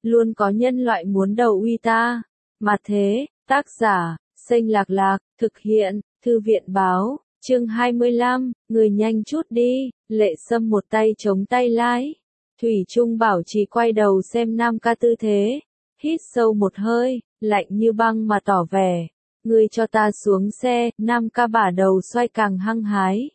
luôn có nhân loại muốn đầu uy ta. Mà thế, tác giả, Xanh Lạc Lạc, thực hiện, Thư viện báo, chương 25, người nhanh chút đi, Lệ Sâm một tay chống tay lái. Thủy Trung bảo trì quay đầu xem Nam Ca tư thế, hít sâu một hơi, lạnh như băng mà tỏ vẻ. Ngươi cho ta xuống xe, Nam Ca bả đầu xoay càng hăng hái.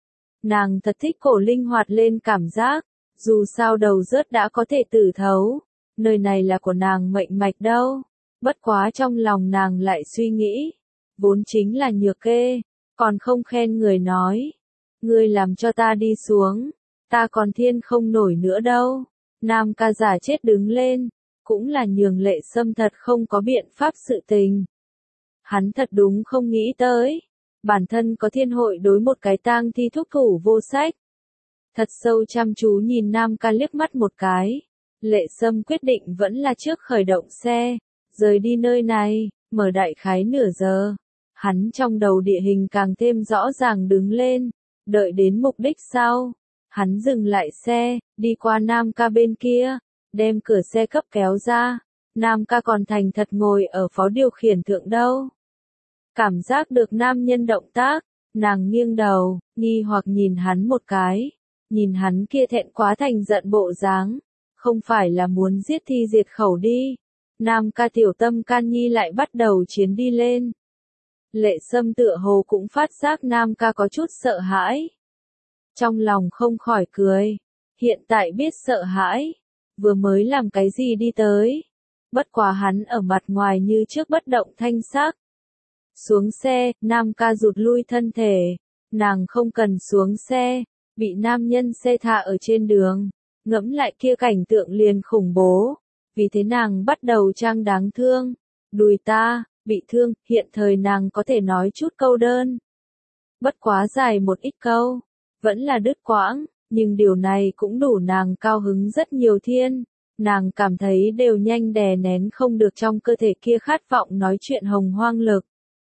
Nàng thật thích cổ linh hoạt lên cảm giác, dù sao đầu rớt đã có thể tử thấu, nơi này là của nàng mệnh mạch đâu. Bất quá trong lòng nàng lại suy nghĩ, vốn chính là nhược kê, còn không khen người nói. Ngươi làm cho ta đi xuống, ta còn thiên không nổi nữa đâu. Nam Ca giả chết đứng lên, cũng là nhường Lệ Sâm thật không có biện pháp sự tình. Hắn thật đúng không nghĩ tới, bản thân có thiên hội đối một cái tang thi thúc thủ vô sách. Thật sâu chăm chú nhìn Nam Ca liếc mắt một cái, Lệ Sâm quyết định vẫn là trước khởi động xe, rời đi nơi này, mở đại khái nửa giờ. Hắn trong đầu địa hình càng thêm rõ ràng đứng lên, đợi đến mục đích sau. Hắn dừng lại xe, đi qua Nam Ca bên kia, đem cửa xe cấp kéo ra. Nam Ca còn thành thật ngồi ở phó điều khiển thượng đâu. Cảm giác được nam nhân động tác, nàng nghiêng đầu, nghi hoặc nhìn hắn một cái. Nhìn hắn kia thẹn quá thành giận bộ dáng, không phải là muốn giết thi diệt khẩu đi. Nam Ca tiểu tâm can nhi lại bắt đầu chiến đi lên. Lệ Sâm tựa hồ cũng phát giác Nam Ca có chút sợ hãi. Trong lòng không khỏi cười, hiện tại biết sợ hãi, vừa mới làm cái gì đi tới. Bất quá hắn ở mặt ngoài như trước bất động thanh sắc. Xuống xe, Nam Ca rụt lui thân thể, nàng không cần xuống xe, bị nam nhân xe thả ở trên đường, ngẫm lại kia cảnh tượng liền khủng bố, vì thế nàng bắt đầu trang đáng thương. Đùi ta, bị thương, hiện thời nàng có thể nói chút câu đơn. Bất quá dài một ít câu, vẫn là đứt quãng, nhưng điều này cũng đủ nàng cao hứng rất nhiều thiên. Nàng cảm thấy đều nhanh đè nén không được trong cơ thể kia khát vọng nói chuyện hồng hoang lực.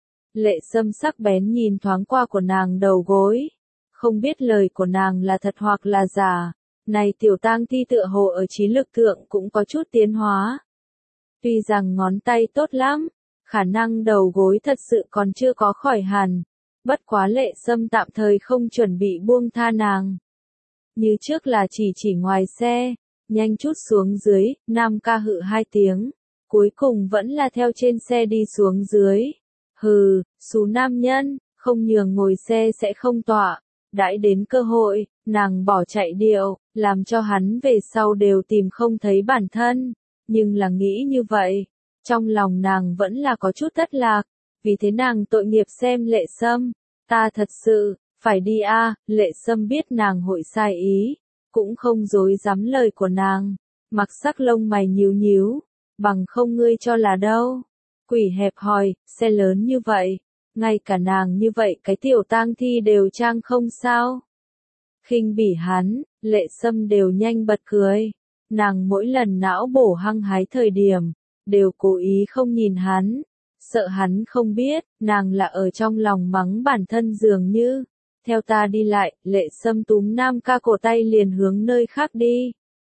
Lệ Sâm sắc bén nhìn thoáng qua của nàng đầu gối. Không biết lời của nàng là thật hoặc là giả. Này tiểu tang thi tựa hồ ở trí lực thượng cũng có chút tiến hóa. Tuy rằng ngón tay tốt lắm, khả năng đầu gối thật sự còn chưa có khỏi hẳn. Bất quá Lệ Sâm tạm thời không chuẩn bị buông tha nàng. Như trước là chỉ ngoài xe, nhanh chút xuống dưới, Nam Ca hự hai tiếng. Cuối cùng vẫn là theo trên xe đi xuống dưới. Hừ, xú nam nhân, không nhường ngồi xe sẽ không tọa. Đãi đến cơ hội, nàng bỏ chạy điệu, làm cho hắn về sau đều tìm không thấy bản thân. Nhưng là nghĩ như vậy, trong lòng nàng vẫn là có chút thất lạc, vì thế nàng tội nghiệp xem Lệ Sâm. Ta thật sự, phải đi a. Lệ Sâm biết nàng hội sai ý, cũng không dối dám lời của nàng, mặc sắc lông mày nhíu nhíu, bằng không ngươi cho là đâu. Quỷ hẹp hòi, xe lớn như vậy, ngay cả nàng như vậy cái tiểu tang thi đều trang không sao. Khinh bỉ hắn, Lệ Sâm đều nhanh bật cười. Nàng mỗi lần não bổ hăng hái thời điểm, đều cố ý không nhìn hắn, sợ hắn không biết, nàng là ở trong lòng mắng bản thân dường như. Theo ta đi lại, Lệ Sâm túm Nam Ca cổ tay liền hướng nơi khác đi.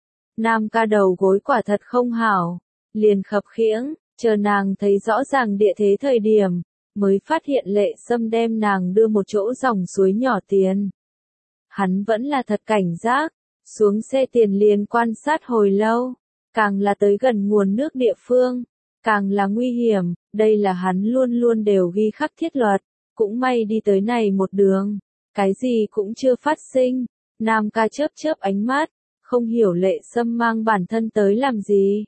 Nam Ca đầu gối quả thật không hảo, liền khập khiễng, chờ nàng thấy rõ ràng địa thế thời điểm, mới phát hiện Lệ Sâm đem nàng đưa một chỗ dòng suối nhỏ tiền. Hắn vẫn là thật cảnh giác, xuống xe tiền liền quan sát hồi lâu, càng là tới gần nguồn nước địa phương, càng là nguy hiểm, đây là hắn luôn luôn đều ghi khắc thiết luật, cũng may đi tới này một đường, cái gì cũng chưa phát sinh. Nam Ca chớp chớp ánh mắt, không hiểu Lệ Sâm mang bản thân tới làm gì.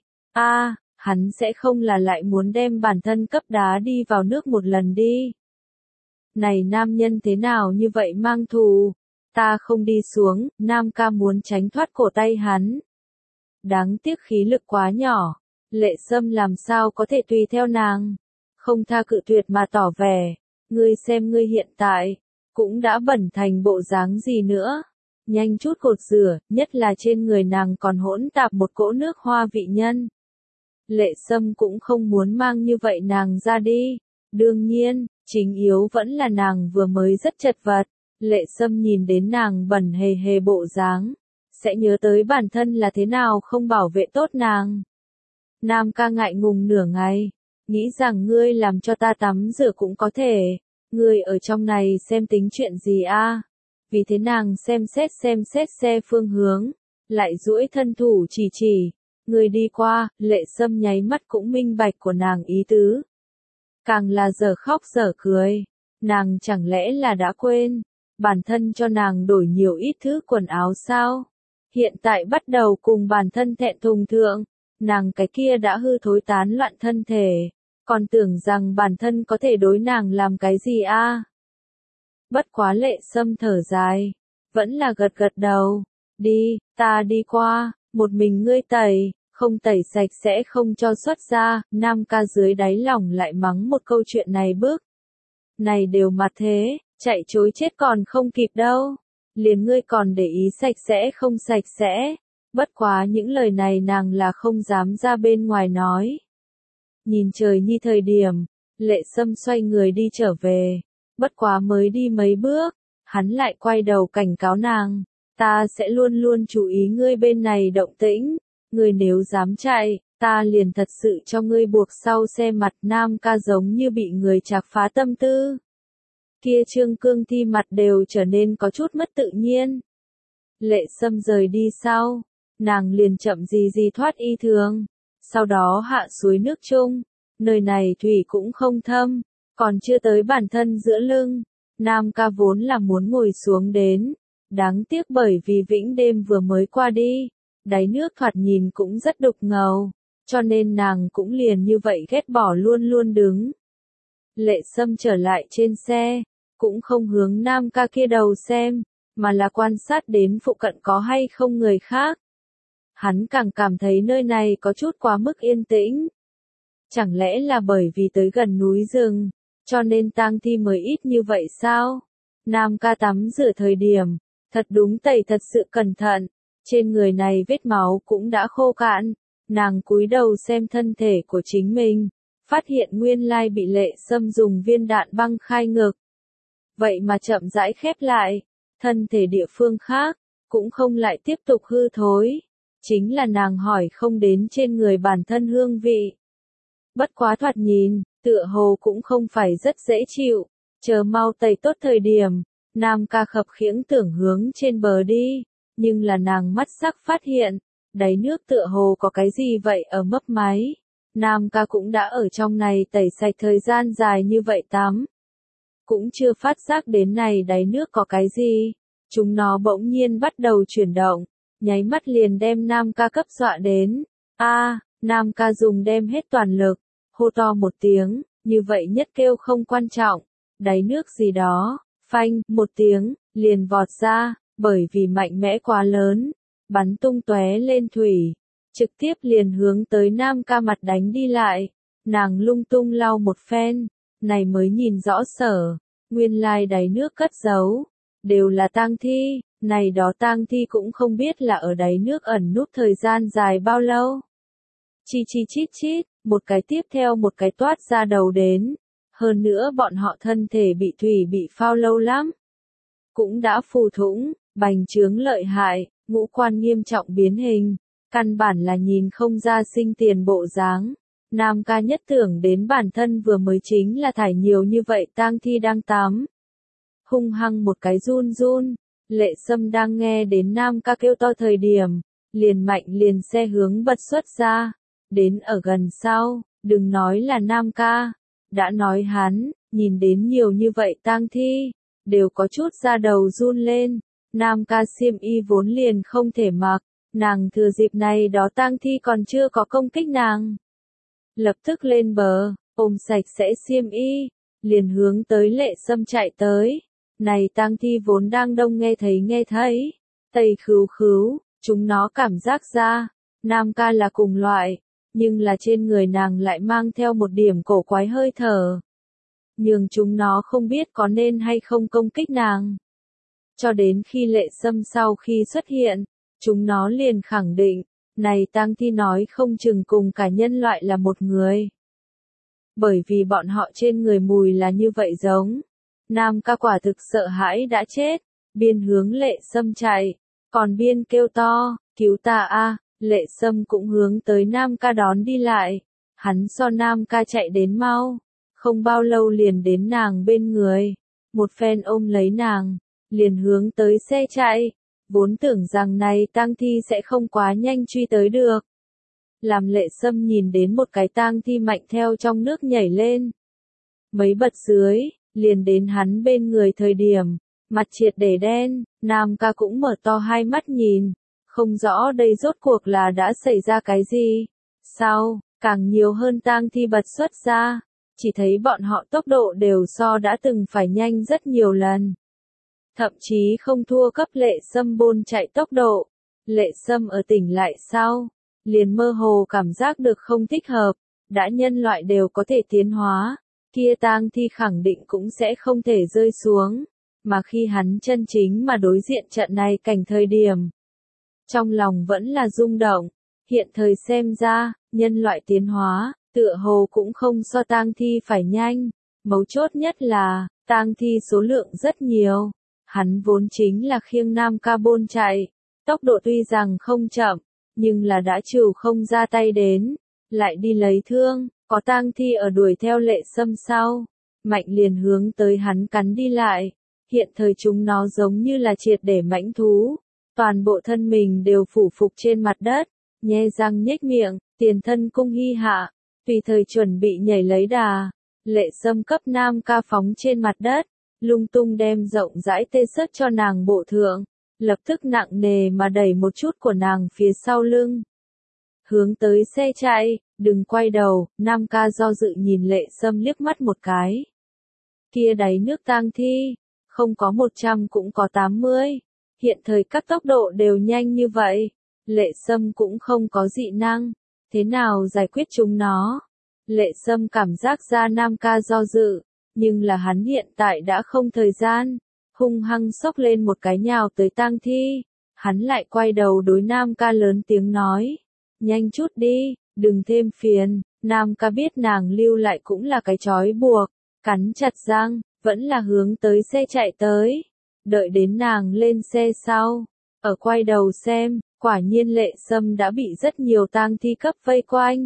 Hắn sẽ không là lại muốn đem bản thân cấp đá đi vào nước một lần đi. Này nam nhân thế nào như vậy mang thù, ta không đi xuống. Nam Ca muốn tránh thoát cổ tay hắn. Đáng tiếc khí lực quá nhỏ, Lệ Sâm làm sao có thể tùy theo nàng. Không tha cự tuyệt mà tỏ vẻ, ngươi xem ngươi hiện tại, cũng đã bẩn thành bộ dáng gì nữa. Nhanh chút cột rửa, nhất là trên người nàng còn hỗn tạp một cỗ nước hoa vị nhân. Lệ Sâm cũng không muốn mang như vậy nàng ra đi. Đương nhiên, chính yếu vẫn là nàng vừa mới rất chật vật. Lệ Sâm nhìn đến nàng bẩn hề hề bộ dáng, sẽ nhớ tới bản thân là thế nào không bảo vệ tốt nàng. Nam ca ngại ngùng nửa ngày, nghĩ rằng ngươi làm cho ta tắm rửa cũng có thể, ngươi ở trong này xem tính chuyện gì a? Vì thế nàng xem xét xe phương hướng, lại duỗi thân thủ chỉ, người đi qua, Lệ Sâm nháy mắt cũng minh bạch của nàng ý tứ. Càng là dở khóc dở cười, nàng chẳng lẽ là đã quên, bản thân cho nàng đổi nhiều ít thứ quần áo sao? Hiện tại bắt đầu cùng bản thân thẹn thùng thượng, nàng cái kia đã hư thối tán loạn thân thể, còn tưởng rằng bản thân có thể đối nàng làm cái gì a? Bất quá Lệ Sâm thở dài, vẫn là gật gật đầu, đi, ta đi qua, một mình ngươi tẩy, không tẩy sạch sẽ không cho xuất ra, Nam ca dưới đáy lòng lại mắng một câu chuyện này bước. Này đều mặt thế, chạy chối chết còn không kịp đâu, liền ngươi còn để ý sạch sẽ không sạch sẽ, bất quá những lời này nàng là không dám ra bên ngoài nói. Nhìn trời nhi thời điểm, Lệ Sâm xoay người đi trở về, bất quá mới đi mấy bước, hắn lại quay đầu cảnh cáo nàng, ta sẽ luôn luôn chú ý ngươi bên này động tĩnh, ngươi nếu dám chạy, ta liền thật sự cho ngươi buộc sau xe mặt. Nam ca giống như bị người chạc phá tâm tư. Kia Trương Cương Thi mặt đều trở nên có chút mất tự nhiên. Lệ Sâm rời đi sau, nàng liền chậm gì thoát y thường, sau đó hạ suối nước chung, nơi này thủy cũng không thâm, còn chưa tới bản thân giữa lưng, Nam ca vốn là muốn ngồi xuống đến, đáng tiếc bởi vì vĩnh đêm vừa mới qua đi, đáy nước thoạt nhìn cũng rất đục ngầu, cho nên nàng cũng liền như vậy ghét bỏ luôn luôn đứng. Lệ Sâm trở lại trên xe, cũng không hướng Nam ca kia đầu xem, mà là quan sát đến phụ cận có hay không người khác. Hắn càng cảm thấy nơi này có chút quá mức yên tĩnh. Chẳng lẽ là bởi vì tới gần núi rừng, cho nên tang thi mới ít như vậy sao? Nam ca tắm rửa thời điểm, thật đúng tẩy thật sự cẩn thận, trên người này vết máu cũng đã khô cạn, nàng cúi đầu xem thân thể của chính mình, phát hiện nguyên lai bị Lệ Sâm dùng viên đạn băng khai ngực. Vậy mà chậm rãi khép lại, thân thể địa phương khác, cũng không lại tiếp tục hư thối, chính là nàng hỏi không đến trên người bản thân hương vị. Bất quá thoạt nhìn, tựa hồ cũng không phải rất dễ chịu, chờ mau tẩy tốt thời điểm, Nam ca khập khiễng tưởng hướng trên bờ đi, nhưng là nàng mắt sắc phát hiện, đáy nước tựa hồ có cái gì vậy ở mấp máy. Nam ca cũng đã ở trong này tẩy sạch thời gian dài như vậy tắm. Cũng chưa phát giác đến này đáy nước có cái gì, chúng nó bỗng nhiên bắt đầu chuyển động, nháy mắt liền đem Nam ca cấp dọa đến. Nam ca dùng đem hết toàn lực, hô to một tiếng, như vậy nhất kêu không quan trọng, đáy nước gì đó, phanh, một tiếng, liền vọt ra, bởi vì mạnh mẽ quá lớn, bắn tung tóe lên thủy, trực tiếp liền hướng tới Nam ca mặt đánh đi lại, nàng lung tung lau một phen, này mới nhìn rõ sở, nguyên lai đáy nước cất giấu, đều là tang thi, này đó tang thi cũng không biết là ở đáy nước ẩn núp thời gian dài bao lâu. Chi chít, một cái tiếp theo một cái toát ra đầu đến, hơn nữa bọn họ thân thể bị thủy bị phao lâu lắm. Cũng đã phù thủng, bành trướng lợi hại, ngũ quan nghiêm trọng biến hình, căn bản là nhìn không ra sinh tiền bộ dáng. Nam ca nhất tưởng đến bản thân vừa mới chính là thải nhiều như vậy tang thi đang tắm. Hung hăng một cái run, Lệ Sâm đang nghe đến Nam ca kêu to thời điểm, liền mạnh liền xe hướng bật xuất ra, đến ở gần sau, đừng nói là Nam ca, đã nói hắn, nhìn đến nhiều như vậy tang thi, đều có chút da đầu run lên, Nam ca xiêm y vốn liền không thể mặc, nàng thừa dịp này đó tang thi còn chưa có công kích nàng. Lập tức lên bờ, ôm sạch sẽ xiêm y, liền hướng tới Lệ Sâm chạy tới. Này tang thi vốn đang đông nghe thấy, tây khứu, chúng nó cảm giác ra, Nam ca là cùng loại, nhưng là trên người nàng lại mang theo một điểm cổ quái hơi thở. Nhưng chúng nó không biết có nên hay không công kích nàng. Cho đến khi Lệ Sâm sau khi xuất hiện, chúng nó liền khẳng định, này tang thi nói không chừng cùng cả nhân loại là một người. Bởi vì bọn họ trên người mùi là như vậy giống. Nam ca quả thực sợ hãi đã chết, biên hướng Lệ Sâm chạy, còn biên kêu to, cứu ta a. Lệ Sâm cũng hướng tới Nam Ca đón đi lại. Hắn so Nam Ca chạy đến mau, không bao lâu liền đến nàng bên người. Một phen ôm lấy nàng, liền hướng tới xe chạy. Vốn tưởng rằng này tang thi sẽ không quá nhanh truy tới được. Làm Lệ Sâm nhìn đến một cái tang thi mạnh theo trong nước nhảy lên. Mấy bật dưới, liền đến hắn bên người thời điểm, mặt triệt để đen, Nam Ca cũng mở to hai mắt nhìn, không rõ đây rốt cuộc là đã xảy ra cái gì. Sau, càng nhiều hơn tang thi bật xuất ra, chỉ thấy bọn họ tốc độ đều so đã từng phải nhanh rất nhiều lần. Thậm chí không thua cấp Lệ Sâm bôn chạy tốc độ. Lệ Sâm ở tỉnh lại sau, liền mơ hồ cảm giác được không thích hợp, đã nhân loại đều có thể tiến hóa, kia tang thi khẳng định cũng sẽ không thể rơi xuống, mà khi hắn chân chính mà đối diện trận này cảnh thời điểm, trong lòng vẫn là rung động, hiện thời xem ra, nhân loại tiến hóa, tựa hồ cũng không so tang thi phải nhanh, mấu chốt nhất là, tang thi số lượng rất nhiều, hắn vốn chính là khiêng Nam Ca bôn chạy, tốc độ tuy rằng không chậm, nhưng là đã chịu không ra tay đến, lại đi lấy thương, có tang thi ở đuổi theo Lệ Sâm sau, mạnh liền hướng tới hắn cắn đi lại, hiện thời chúng nó giống như là triệt để mãnh thú, toàn bộ thân mình đều phủ phục trên mặt đất, nhe răng nhếch miệng, tiền thân cung hy hạ, tùy thời chuẩn bị nhảy lấy đà, Lệ Sâm cấp Nam Ca phóng trên mặt đất, lung tung đem rộng rãi tê sất cho nàng bộ thượng, lập tức nặng nề mà đẩy một chút của nàng phía sau lưng. Hướng tới xe chạy, đừng quay đầu, Nam Ca do dự nhìn Lệ Sâm liếc mắt một cái. Kia đáy nước tang thi, không có 100 cũng có 80, hiện thời các tốc độ đều nhanh như vậy, Lệ Sâm cũng không có dị năng, thế nào giải quyết chúng nó? Lệ Sâm cảm giác ra Nam Ca do dự, nhưng là hắn hiện tại đã không thời gian, hung hăng xốc lên một cái nhào tới tang thi, hắn lại quay đầu đối Nam Ca lớn tiếng nói, nhanh chút đi, đừng thêm phiền, Nam Ca biết nàng lưu lại cũng là cái trói buộc, cắn chặt răng, vẫn là hướng tới xe chạy tới, đợi đến nàng lên xe sau, ở quay đầu xem, quả nhiên Lệ Sâm đã bị rất nhiều tang thi cấp vây quanh.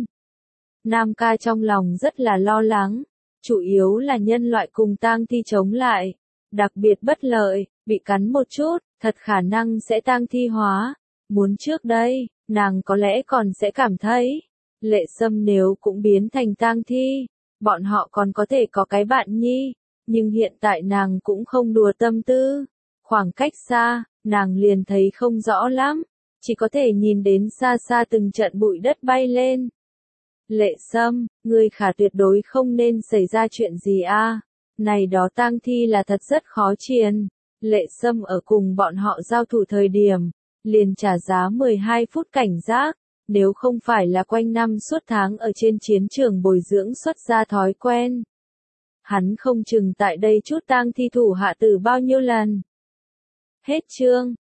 Nam Ca trong lòng rất là lo lắng, chủ yếu là nhân loại cùng tang thi chống lại, đặc biệt bất lợi, bị cắn một chút, thật khả năng sẽ tang thi hóa. Muốn trước đây, nàng có lẽ còn sẽ cảm thấy, Lệ Sâm nếu cũng biến thành tang thi, bọn họ còn có thể có cái bạn nhi, nhưng hiện tại nàng cũng không đùa tâm tư, khoảng cách xa, nàng liền thấy không rõ lắm, chỉ có thể nhìn đến xa xa từng trận bụi đất bay lên. Lệ Sâm, ngươi khả tuyệt đối không nên xảy ra chuyện gì a. Này đó tang thi là thật rất khó triền. Lệ Sâm ở cùng bọn họ giao thủ thời điểm, liền trả giá 12 phút cảnh giác, nếu không phải là quanh năm suốt tháng ở trên chiến trường bồi dưỡng xuất ra thói quen. Hắn không chừng tại đây chút tang thi thủ hạ tử bao nhiêu lần. Hết chương.